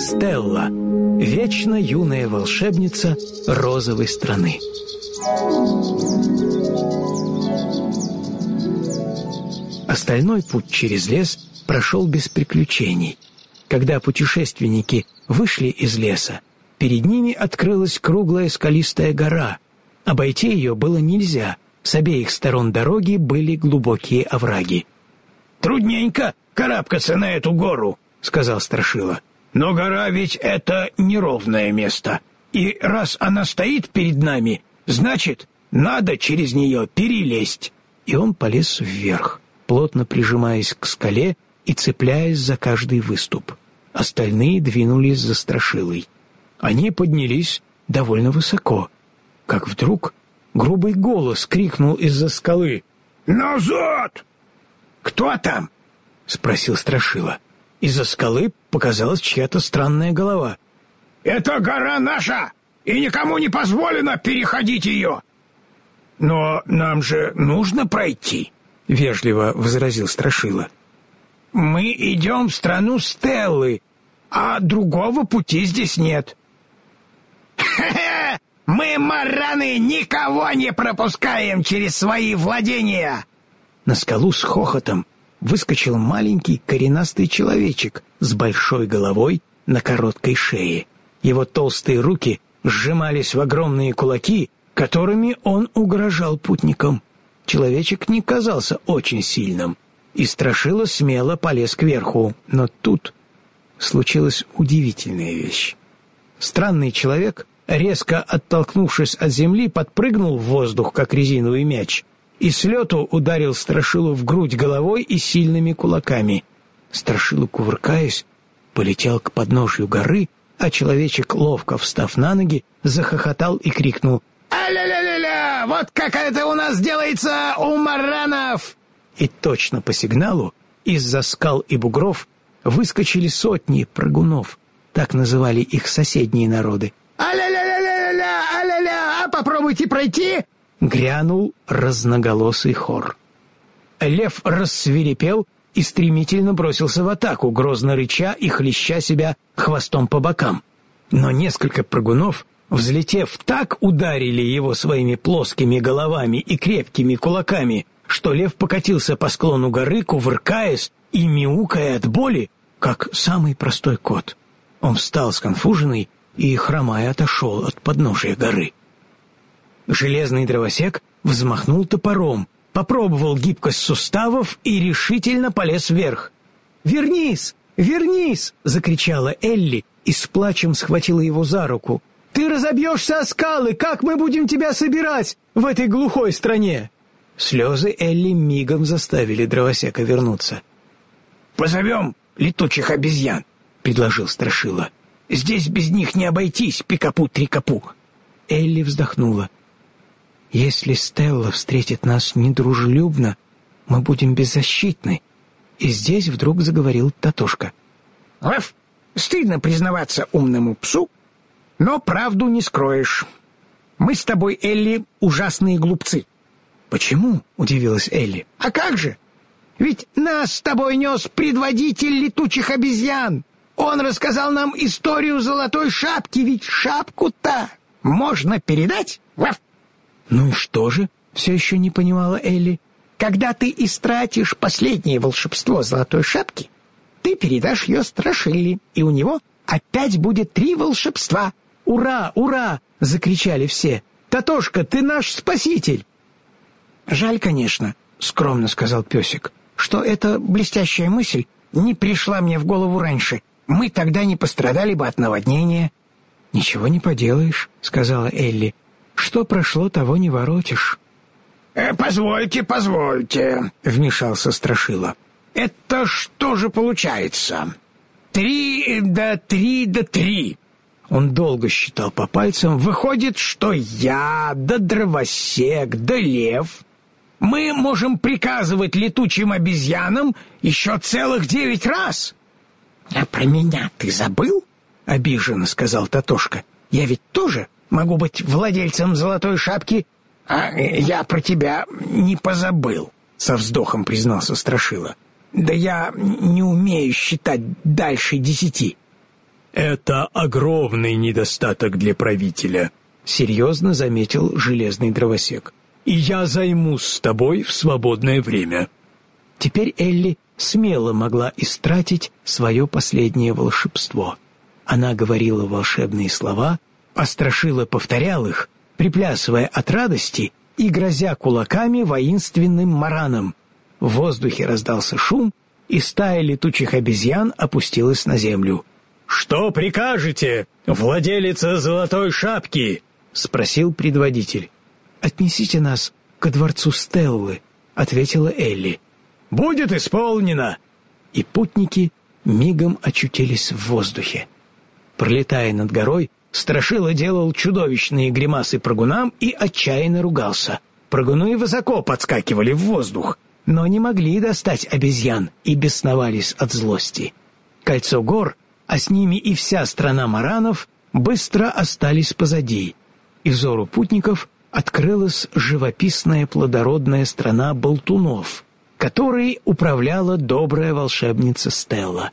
Стелла, вечно юная волшебница розовой страны. Остальной путь через лес прошел без приключений. Когда путешественники вышли из леса, перед ними открылась круглая скалистая гора. Обойти ее было нельзя. С обеих сторон дороги были глубокие овраги. «Трудненько карабкаться на эту гору», — сказал Страшила. «Но гора ведь это неровное место. И раз она стоит перед нами, значит, надо через нее перелезть». И он полез вверх, плотно прижимаясь к скале и цепляясь за каждый выступ. Остальные двинулись за Страшилой. Они поднялись довольно высоко, как вдруг грубый голос крикнул из-за скалы: «Назад!» «Кто там?» — спросил Страшила. Из-за скалы показалась чья-то странная голова. «Это гора наша, и никому не позволено переходить ее!» «Но нам же нужно пройти», — вежливо возразил Страшила. «Мы идем в страну Стеллы, а другого пути здесь нет». «Хе-хе! Мы, марраны, никого не пропускаем через свои владения!» На скалу с хохотом выскочил маленький коренастый человечек с большой головой на короткой шее. Его толстые руки сжимались в огромные кулаки, которыми он угрожал путникам. Человечек не казался очень сильным, и Страшила смело полез кверху. Но тут случилась удивительная вещь. Странный человек, резко оттолкнувшись от земли, подпрыгнул в воздух, как резиновый мяч, и с лету ударил Страшилу в грудь головой и сильными кулаками. Страшила, кувыркаясь, полетел к подножью горы, а человечек, ловко встав на ноги, захохотал и крикнул: «А-ля-ля-ля-ля! Вот как это у нас делается у марранов!» И точно по сигналу из-за скал и бугров выскочили сотни прыгунов, так называли их соседние народы. «А-ля-ля-ля-ля-ля! А-ля-ля! А попробуйте пройти!» Грянул разноголосый хор. Лев рассвирепел и стремительно бросился в атаку, грозно рыча и хлеща себя хвостом по бокам. Но несколько прыгунов, взлетев, так ударили его своими плоскими головами и крепкими кулаками, что лев покатился по склону горы, кувыркаясь и мяукая от боли, как самый простой кот. Он встал сконфуженный и, хромая, отошел от подножия горы. Железный дровосек взмахнул топором, попробовал гибкость суставов и решительно полез вверх. «Вернись! Вернись!» — закричала Элли и с плачем схватила его за руку. «Ты разобьешься о скалы! Как мы будем тебя собирать в этой глухой стране?» Слезы Элли мигом заставили дровосека вернуться. «Позовем летучих обезьян», — предложил Страшила. «Здесь без них не обойтись, пикапу-трикапу». Элли вздохнула. «Если Стелла встретит нас недружелюбно, мы будем беззащитны». И здесь вдруг заговорил Татошка. «Лев, стыдно признаваться умному псу, но правду не скроешь. Мы с тобой, Элли, ужасные глупцы». «Почему?» — удивилась Элли. «А как же? Ведь нас с тобой нес предводитель летучих обезьян. Он рассказал нам историю золотой шапки, ведь шапку-то можно передать, Лев». «Ну и что же?» — все еще не понимала Элли. «Когда ты истратишь последнее волшебство золотой шапки, ты передашь ее Страшиле, и у него опять будет 3 волшебства». «Ура! Ура!» — закричали все. «Татошка, ты наш спаситель!» «Жаль, конечно», — скромно сказал песик, «что эта блестящая мысль не пришла мне в голову раньше. Мы тогда не пострадали бы от наводнения». «Ничего не поделаешь», — сказала Элли. «Что прошло, того не воротишь». «Позвольте», — вмешался Страшила. «Это что же получается? 3 да 3 да 3». Он долго считал по пальцам. «Выходит, что я, да дровосек, да лев, мы можем приказывать летучим обезьянам еще целых 9 раз». «А про меня ты забыл?» — обиженно сказал Татошка. «Я ведь тоже могу быть владельцем золотой шапки». «А я про тебя не позабыл», — со вздохом признался Страшила. «Да я не умею считать дальше 10». «Это огромный недостаток для правителя», — серьезно заметил железный дровосек. «И я займусь с тобой в свободное время». Теперь Элли смело могла истратить свое последнее волшебство. Она говорила волшебные слова, а Страшила повторял их, приплясывая от радости и грозя кулаками воинственным маранам. В воздухе раздался шум, и стая летучих обезьян опустилась на землю. «Что прикажете, владелица золотой шапки?» — спросил предводитель. «Отнесите нас ко дворцу Стеллы», — ответила Элли. «Будет исполнено!» И путники мигом очутились в воздухе. Пролетая над горой, Страшила делал чудовищные гримасы прыгунам и отчаянно ругался. Прыгуны высоко подскакивали в воздух, но не могли достать обезьян и бесновались от злости. Кольцо гор, а с ними и вся страна маранов, быстро остались позади, и взору путников открылась живописная плодородная страна болтунов, которой управляла добрая волшебница Стелла.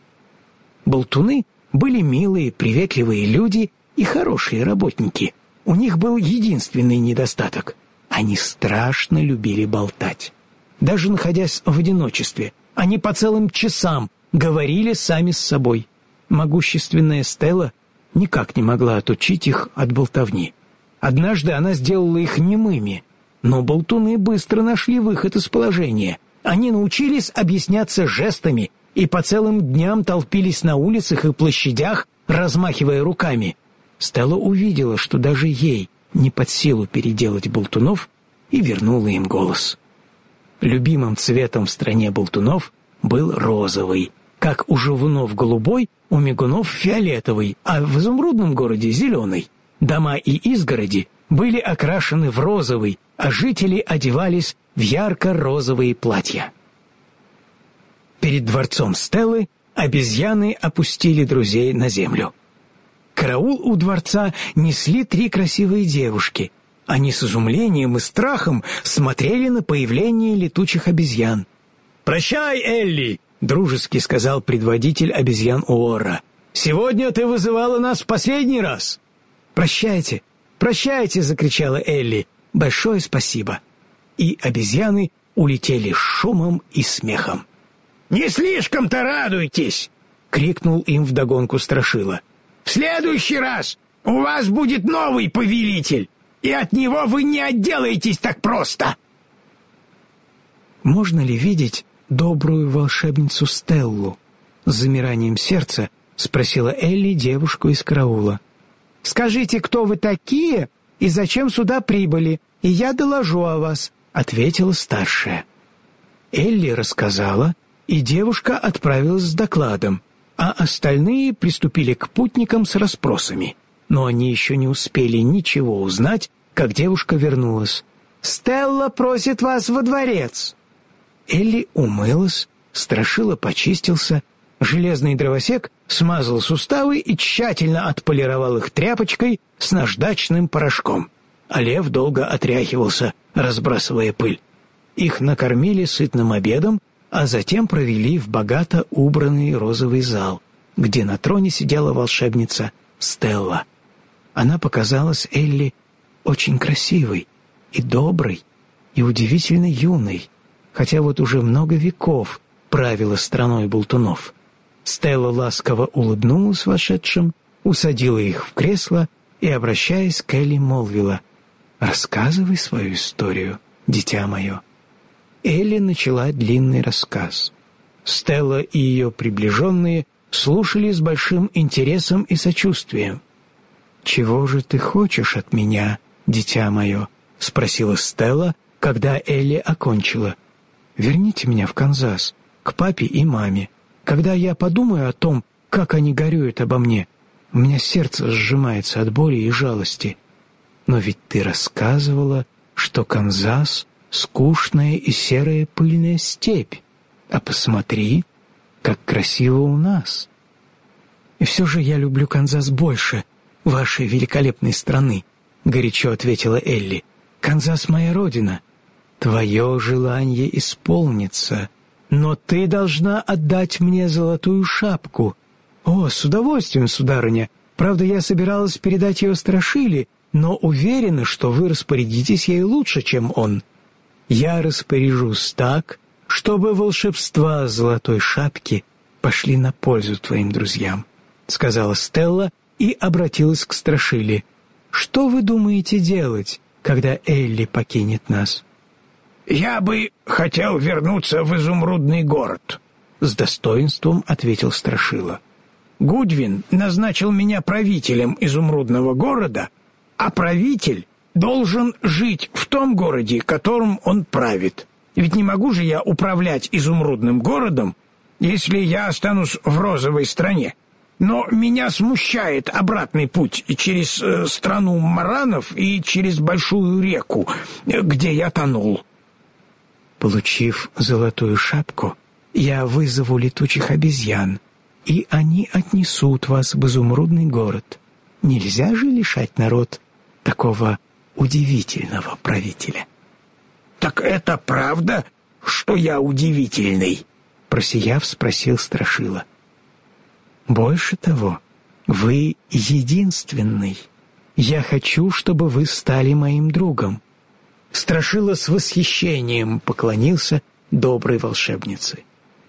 Болтуны были милые, приветливые люди и хорошие работники. У них был единственный недостаток — они страшно любили болтать. Даже находясь в одиночестве, они по целым часам говорили сами с собой. Могущественная Стелла никак не могла отучить их от болтовни. Однажды она сделала их немыми, но болтуны быстро нашли выход из положения. Они научились объясняться жестами и по целым дням толпились на улицах и площадях, размахивая руками. Стелла увидела, что даже ей не под силу переделать болтунов, и вернула им голос. Любимым цветом в стране болтунов был розовый, как у живунов голубой, у мигунов фиолетовый, а в изумрудном городе зеленый. Дома и изгороди были окрашены в розовый, а жители одевались в ярко-розовые платья. Перед дворцом Стеллы обезьяны опустили друзей на землю. Караул у дворца несли 3 красивые девушки. Они с изумлением и страхом смотрели на появление летучих обезьян. «Прощай, Элли!» — дружески сказал предводитель обезьян Уорра. «Сегодня ты вызывала нас в последний раз!» «Прощайте! Прощайте!» — закричала Элли. «Большое спасибо!» И обезьяны улетели с шумом и смехом. «Не слишком-то радуйтесь!» — крикнул им вдогонку Страшила. «В следующий раз у вас будет новый повелитель, и от него вы не отделаетесь так просто!» «Можно ли видеть добрую волшебницу Стеллу?» — с замиранием сердца спросила Элли девушку из караула. «Скажите, кто вы такие и зачем сюда прибыли, и я доложу о вас», — ответила старшая. Элли рассказала, и девушка отправилась с докладом, а остальные приступили к путникам с расспросами. Но они еще не успели ничего узнать, как девушка вернулась. «Стелла просит вас во дворец». Элли умылась, Страшила почистился, железный дровосек смазал суставы и тщательно отполировал их тряпочкой с наждачным порошком, а Лев долго отряхивался, разбрасывая пыль. Их накормили сытным обедом, а затем провели в богато убранный розовый зал, где на троне сидела волшебница Стелла. Она показалась Элли очень красивой и доброй, и удивительно юной, хотя вот уже много веков правила страной болтунов. Стелла ласково улыбнулась вошедшим, усадила их в кресло и, обращаясь к Элли, молвила: «Рассказывай свою историю, дитя мое». Элли начала длинный рассказ. Стелла и ее приближенные слушали с большим интересом и сочувствием. «Чего же ты хочешь от меня, дитя мое?» — спросила Стелла, когда Элли окончила. «Верните меня в Канзас, к папе и маме. Когда я подумаю о том, как они горюют обо мне, у меня сердце сжимается от боли и жалости. Но ведь ты рассказывала, что Канзас — скучная и серая пыльная степь. А посмотри, как красиво у нас. И все же я люблю Канзас больше вашей великолепной страны», — горячо ответила Элли. «Канзас — моя родина. Твое желание исполнится, но ты должна отдать мне золотую шапку. «О, с удовольствием, сударыня. Правда, я собиралась передать ее Страшиле, но уверена, что вы распорядитесь ею лучше, чем он. Я распоряжусь так, чтобы волшебства Золотой Шапки пошли на пользу твоим друзьям», — сказала Стелла и обратилась к Страшиле. «Что вы думаете делать, когда Элли покинет нас?» «Я бы хотел вернуться в Изумрудный город», — с достоинством ответил Страшила. «Гудвин назначил меня правителем Изумрудного города, а правитель должен жить в том городе, которым он правит. Ведь не могу же я управлять Изумрудным городом, если я останусь в розовой стране. Но меня смущает обратный путь через страну маранов и через большую реку, где я тонул». «Получив Золотую Шапку, я вызову летучих обезьян, и они отнесут вас в Изумрудный город. Нельзя же лишать народ такого удивительного правителя». «Так это правда, что я удивительный?» — просияв, спросил Страшила. «Больше того, вы единственный. Я хочу, чтобы вы стали моим другом». Страшила с восхищением поклонился доброй волшебнице.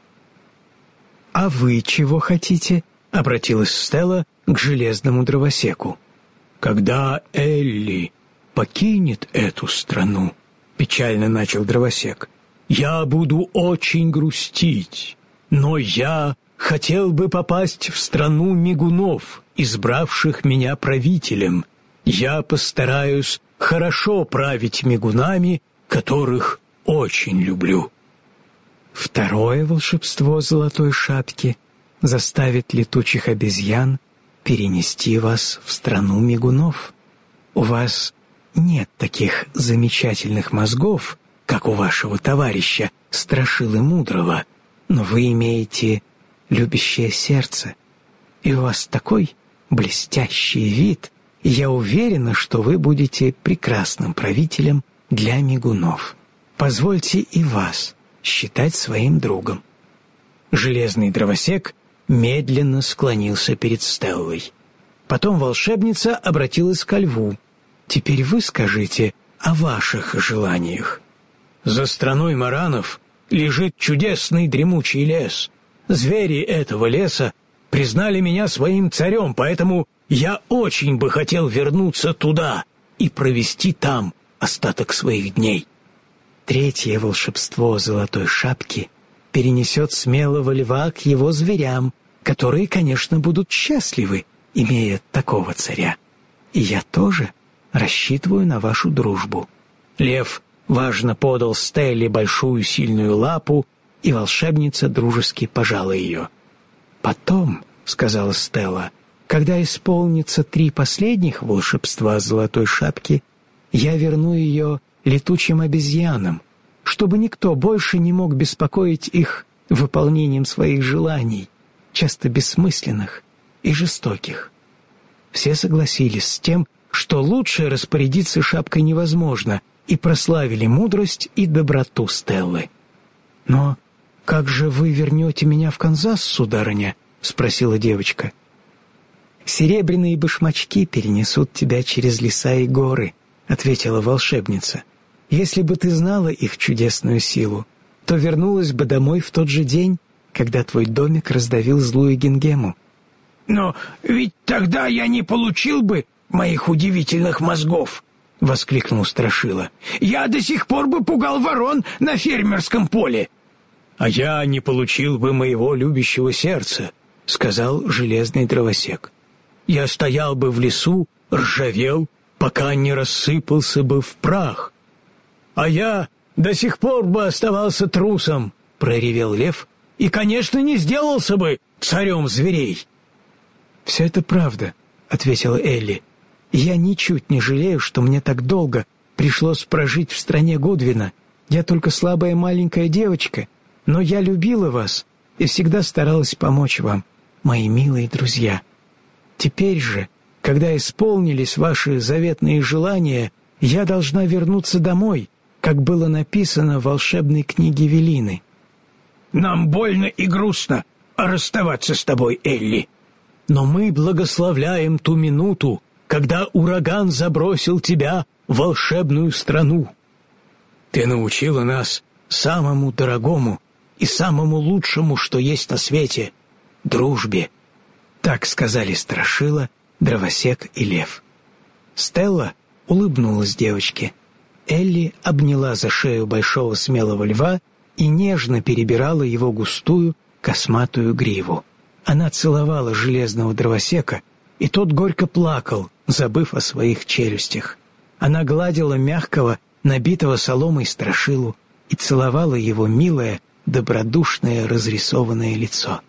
«А вы чего хотите?» — обратилась Стелла к железному дровосеку. «Когда Элли покинет эту страну, — печально начал дровосек, — я буду очень грустить, но я хотел бы попасть в страну мигунов, избравших меня правителем. Я постараюсь хорошо править мигунами, которых очень люблю». Второе волшебство Золотой Шапки заставит летучих обезьян перенести вас в страну мигунов. У вас нет таких замечательных мозгов, как у вашего товарища Страшилы Мудрого, но вы имеете любящее сердце, и у вас такой блестящий вид, и я уверена, что вы будете прекрасным правителем для мигунов. Позвольте и вас считать своим другом». Железный дровосек медленно склонился перед Стеллой. Потом волшебница обратилась ко льву. «Теперь вы скажите о ваших желаниях». «За страной маранов лежит чудесный дремучий лес. Звери этого леса признали меня своим царем, поэтому я очень бы хотел вернуться туда и провести там остаток своих дней». Третье волшебство Золотой Шапки перенесет смелого льва к его зверям, которые, конечно, будут счастливы, имея такого царя. И я тоже рассчитываю на вашу дружбу». Лев важно подал Стелле большую сильную лапу, и волшебница дружески пожала ее. «Потом, — сказала Стелла, — когда исполнится 3 последних волшебства Золотой Шапки, я верну ее летучим обезьянам, чтобы никто больше не мог беспокоить их выполнением своих желаний, часто бессмысленных и жестоких». Все согласились с тем, что лучше распорядиться шапкой невозможно, и прославили мудрость и доброту Стеллы. «Но как же вы вернете меня в Канзас, сударыня?» — спросила девочка. «Серебряные башмачки перенесут тебя через леса и горы», — ответила волшебница. «Если бы ты знала их чудесную силу, то вернулась бы домой в тот же день, когда твой домик раздавил злую Гингему». «Но ведь тогда я не получил бы моих удивительных мозгов», — воскликнул Страшила. «Я до сих пор бы пугал ворон на фермерском поле». «А я не получил бы моего любящего сердца», — сказал железный дровосек. «Я стоял бы в лесу, ржавел, пока не рассыпался бы в прах. А я до сих пор бы оставался трусом», — проревел лев, «и, конечно, не сделался бы царем зверей». «Все это правда», — ответила Элли. «Я ничуть не жалею, что мне так долго пришлось прожить в стране Гудвина. Я только слабая маленькая девочка, но я любила вас и всегда старалась помочь вам, мои милые друзья. Теперь же, когда исполнились ваши заветные желания, я должна вернуться домой, как было написано в волшебной книге Велины». «Нам больно и грустно расставаться с тобой, Элли», но мы благословляем ту минуту, когда ураган забросил тебя в волшебную страну. Ты научила нас самому дорогому и самому лучшему, что есть на свете — дружбе». Так сказали Страшила, Дровосек и Лев. Стелла улыбнулась девочке. Элли обняла за шею большого смелого льва и нежно перебирала его густую косматую гриву. Она целовала железного дровосека, и тот горько плакал, забыв о своих челюстях. Она гладила мягкого, набитого соломой Страшилу и целовала его милое, добродушное, разрисованное лицо.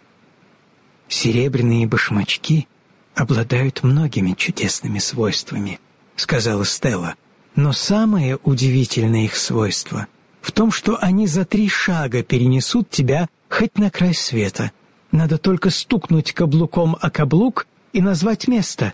«Серебряные башмачки обладают многими чудесными свойствами», — сказала Стелла. «Но самое удивительное их свойство в том, что они за 3 шага перенесут тебя хоть на край света. Надо только стукнуть каблуком о каблук и назвать место.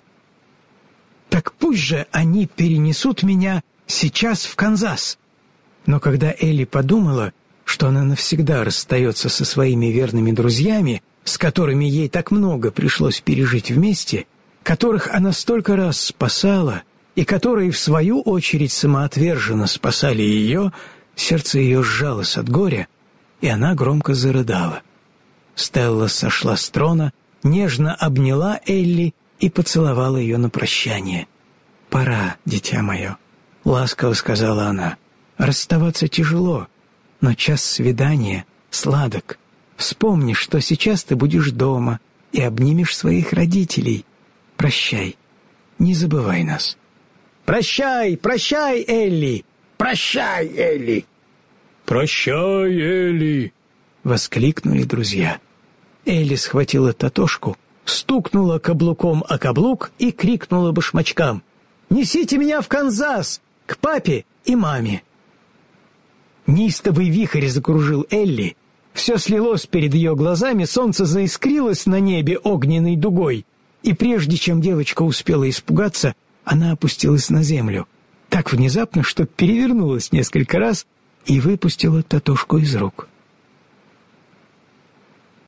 Так пусть же они перенесут меня сейчас в Канзас». Но когда Элли подумала, что она навсегда расстается со своими верными друзьями, с которыми ей так много пришлось пережить вместе, которых она столько раз спасала и которые, в свою очередь, самоотверженно спасали ее, сердце ее сжалось от горя, и она громко зарыдала. Стелла сошла с трона, нежно обняла Элли и поцеловала ее на прощание. «Пора, дитя мое», — ласково сказала она. «Расставаться тяжело, но час свидания сладок. Вспомни, что сейчас ты будешь дома и обнимешь своих родителей. Прощай, не забывай нас». «Прощай, прощай, Элли! Прощай, Элли!» «Прощай, Элли!» — воскликнули друзья. Элли схватила Татошку, стукнула каблуком о каблук и крикнула башмачкам: «Несите меня в Канзас, к папе и маме!» Неистовый вихрь закружил Элли, все слилось перед ее глазами, солнце заискрилось на небе огненной дугой, и прежде чем девочка успела испугаться, она опустилась на землю, так внезапно, что перевернулась несколько раз и выпустила Татошку из рук.